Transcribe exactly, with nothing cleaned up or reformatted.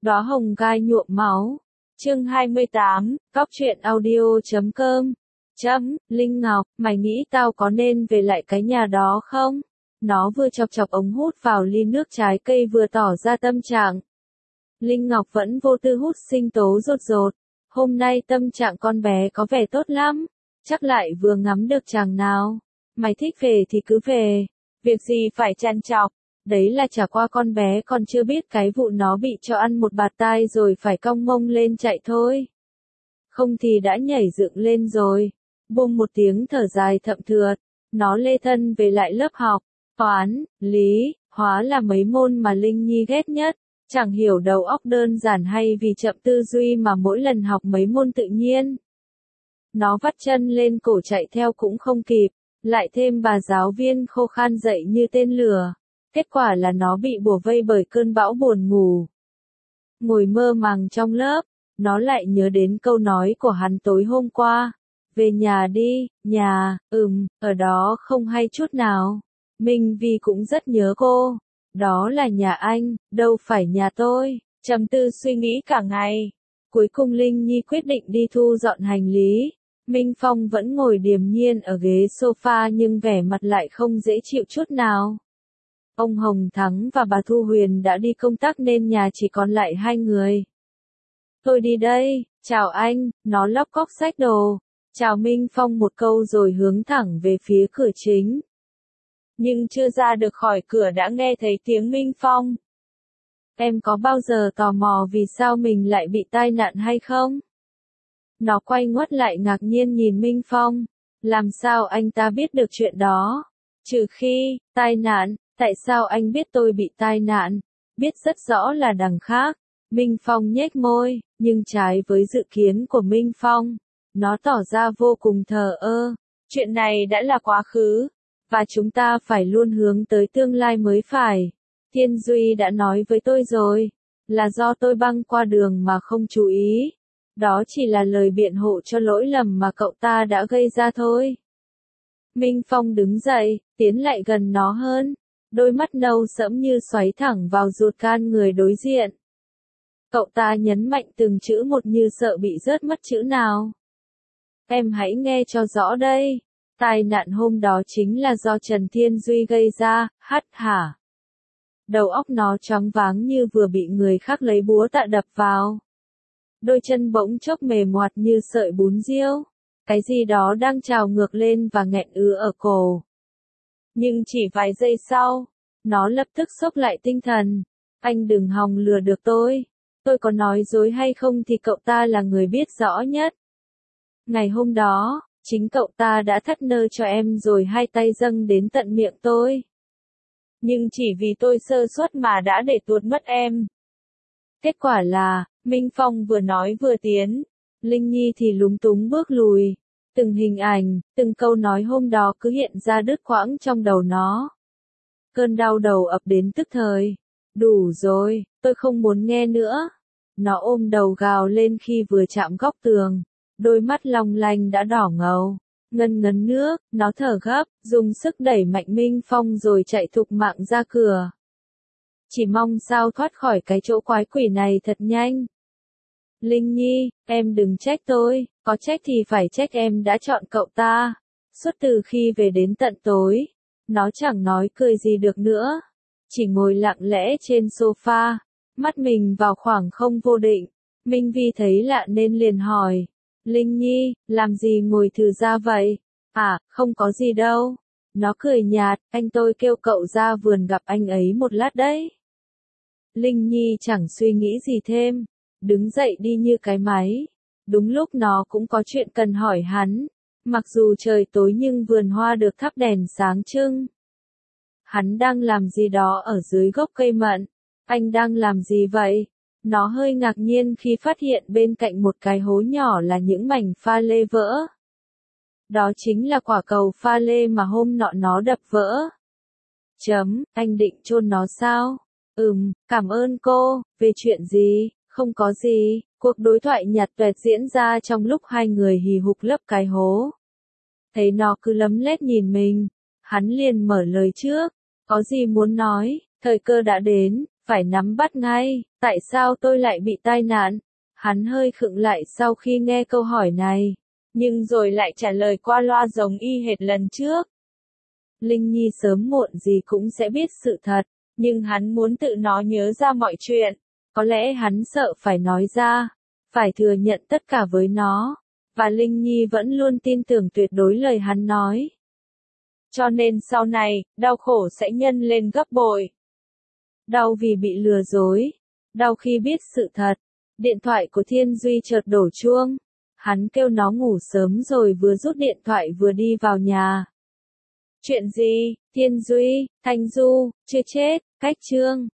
Đóa hồng gai nhuộm máu. Chương hai mươi tám, Cóc truyện audio chấm com. Chấm, Linh Ngọc, mày nghĩ tao có nên về lại cái nhà đó không? Nó vừa chọc chọc ống hút vào ly nước trái cây vừa tỏ ra tâm trạng. Linh Ngọc vẫn vô tư hút sinh tố rột rột. Hôm nay tâm trạng con bé có vẻ tốt lắm. Chắc lại vừa ngắm được chàng nào. Mày thích về thì cứ về. Việc gì phải trằn trọc. Đấy là chả qua con bé còn chưa biết cái vụ nó bị cho ăn một bạt tai rồi phải cong mông lên chạy thôi. Không thì đã nhảy dựng lên rồi. Bùng một tiếng thở dài thậm thượt. Nó lê thân về lại lớp học. Toán, lý, hóa là mấy môn mà Linh Nhi ghét nhất. Chẳng hiểu đầu óc đơn giản hay vì chậm tư duy mà mỗi lần học mấy môn tự nhiên. Nó vắt chân lên cổ chạy theo cũng không kịp. Lại thêm bà giáo viên khô khan dậy như tên lửa. Kết quả là nó bị bủa vây bởi cơn bão buồn ngủ. Ngồi mơ màng trong lớp, nó lại nhớ đến câu nói của hắn tối hôm qua. Về nhà đi, nhà, ừm, ở đó không hay chút nào. Minh Vi cũng rất nhớ cô. Đó là nhà anh, đâu phải nhà tôi. Trầm tư suy nghĩ cả ngày. Cuối cùng Linh Nhi quyết định đi thu dọn hành lý. Minh Phong vẫn ngồi điềm nhiên ở ghế sofa nhưng vẻ mặt lại không dễ chịu chút nào. Ông Hồng Thắng và bà Thu Huyền đã đi công tác nên nhà chỉ còn lại hai người. Tôi đi đây, chào anh, nó lóc cóc xách đồ. Chào Minh Phong một câu rồi hướng thẳng về phía cửa chính. Nhưng chưa ra được khỏi cửa đã nghe thấy tiếng Minh Phong. Em có bao giờ tò mò vì sao mình lại bị tai nạn hay không? Nó quay ngoắt lại ngạc nhiên nhìn Minh Phong. Làm sao anh ta biết được chuyện đó? Trừ khi, tai nạn, tại sao anh biết tôi bị tai nạn? Biết rất rõ là đằng khác. Minh Phong nhếch môi, nhưng trái với dự kiến của Minh Phong, nó tỏ ra vô cùng thờ ơ. Chuyện này đã là quá khứ, và chúng ta phải luôn hướng tới tương lai mới phải. Thiên Duy đã nói với tôi rồi, là do tôi băng qua đường mà không chú ý. Đó chỉ là lời biện hộ cho lỗi lầm mà cậu ta đã gây ra thôi. Minh Phong đứng dậy, tiến lại gần nó hơn. Đôi mắt nâu sẫm như xoáy thẳng vào ruột gan người đối diện. Cậu ta nhấn mạnh từng chữ một như sợ bị rớt mất chữ nào. Em hãy nghe cho rõ đây. Tai nạn hôm đó chính là do Trần Thiên Duy gây ra, hắt hả. Đầu óc nó choáng váng như vừa bị người khác lấy búa tạ đập vào. Đôi chân bỗng chốc mềm oặt như sợi bún riêu. Cái gì đó đang trào ngược lên và nghẹn ứ ở cổ. Nhưng chỉ vài giây sau, nó lập tức xốc lại tinh thần. Anh đừng hòng lừa được tôi. Tôi có nói dối hay không thì cậu ta là người biết rõ nhất. Ngày hôm đó, chính cậu ta đã thắt nơ cho em rồi hai tay dâng đến tận miệng tôi. Nhưng chỉ vì tôi sơ suất mà đã để tuột mất em. Kết quả là, Minh Phong vừa nói vừa tiến. Linh Nhi thì lúng túng bước lùi. Từng hình ảnh, từng câu nói hôm đó cứ hiện ra đứt quãng trong đầu nó. Cơn đau đầu ập đến tức thời. Đủ rồi, tôi không muốn nghe nữa. Nó ôm đầu gào lên khi vừa chạm góc tường. Đôi mắt long lanh đã đỏ ngầu. Ngân ngấn nước, nó thở gấp, dùng sức đẩy mạnh Minh Phong rồi chạy thục mạng ra cửa. Chỉ mong sao thoát khỏi cái chỗ quái quỷ này thật nhanh. Linh Nhi, em đừng trách tôi, có trách thì phải trách em đã chọn cậu ta. Suốt từ khi về đến tận tối, nó chẳng nói cười gì được nữa. Chỉ ngồi lặng lẽ trên sofa, mắt mình vào khoảng không vô định. Minh Vi thấy lạ nên liền hỏi. Linh Nhi, làm gì ngồi thừ ra vậy? À, không có gì đâu. Nó cười nhạt, anh tôi kêu cậu ra vườn gặp anh ấy một lát đấy. Linh Nhi chẳng suy nghĩ gì thêm. Đứng dậy đi như cái máy. Đúng lúc nó cũng có chuyện cần hỏi hắn. Mặc dù trời tối nhưng vườn hoa được thắp đèn sáng trưng. Hắn đang làm gì đó ở dưới gốc cây mận. Anh đang làm gì vậy? Nó hơi ngạc nhiên khi phát hiện bên cạnh một cái hố nhỏ là những mảnh pha lê vỡ. Đó chính là quả cầu pha lê mà hôm nọ nó đập vỡ. Chấm, anh định chôn nó sao? Ừm, cảm ơn cô, về chuyện gì? Không có gì, cuộc đối thoại nhạt tuẹt diễn ra trong lúc hai người hì hục lấp cái hố. Thấy nó cứ lấm lét nhìn mình, hắn liền mở lời trước. Có gì muốn nói, thời cơ đã đến, phải nắm bắt ngay, tại sao tôi lại bị tai nạn? Hắn hơi khựng lại sau khi nghe câu hỏi này, nhưng rồi lại trả lời qua loa giống y hệt lần trước. Linh Nhi sớm muộn gì cũng sẽ biết sự thật, nhưng hắn muốn tự nó nhớ ra mọi chuyện. Có lẽ hắn sợ phải nói ra, phải thừa nhận tất cả với nó, và Linh Nhi vẫn luôn tin tưởng tuyệt đối lời hắn nói. Cho nên sau này, đau khổ sẽ nhân lên gấp bội. Đau vì bị lừa dối, đau khi biết sự thật. Điện thoại của Thiên Duy chợt đổ chuông. Hắn kêu nó ngủ sớm rồi vừa rút điện thoại vừa đi vào nhà. Chuyện gì, Thiên Duy, Thanh Du, chưa chết, cách chương.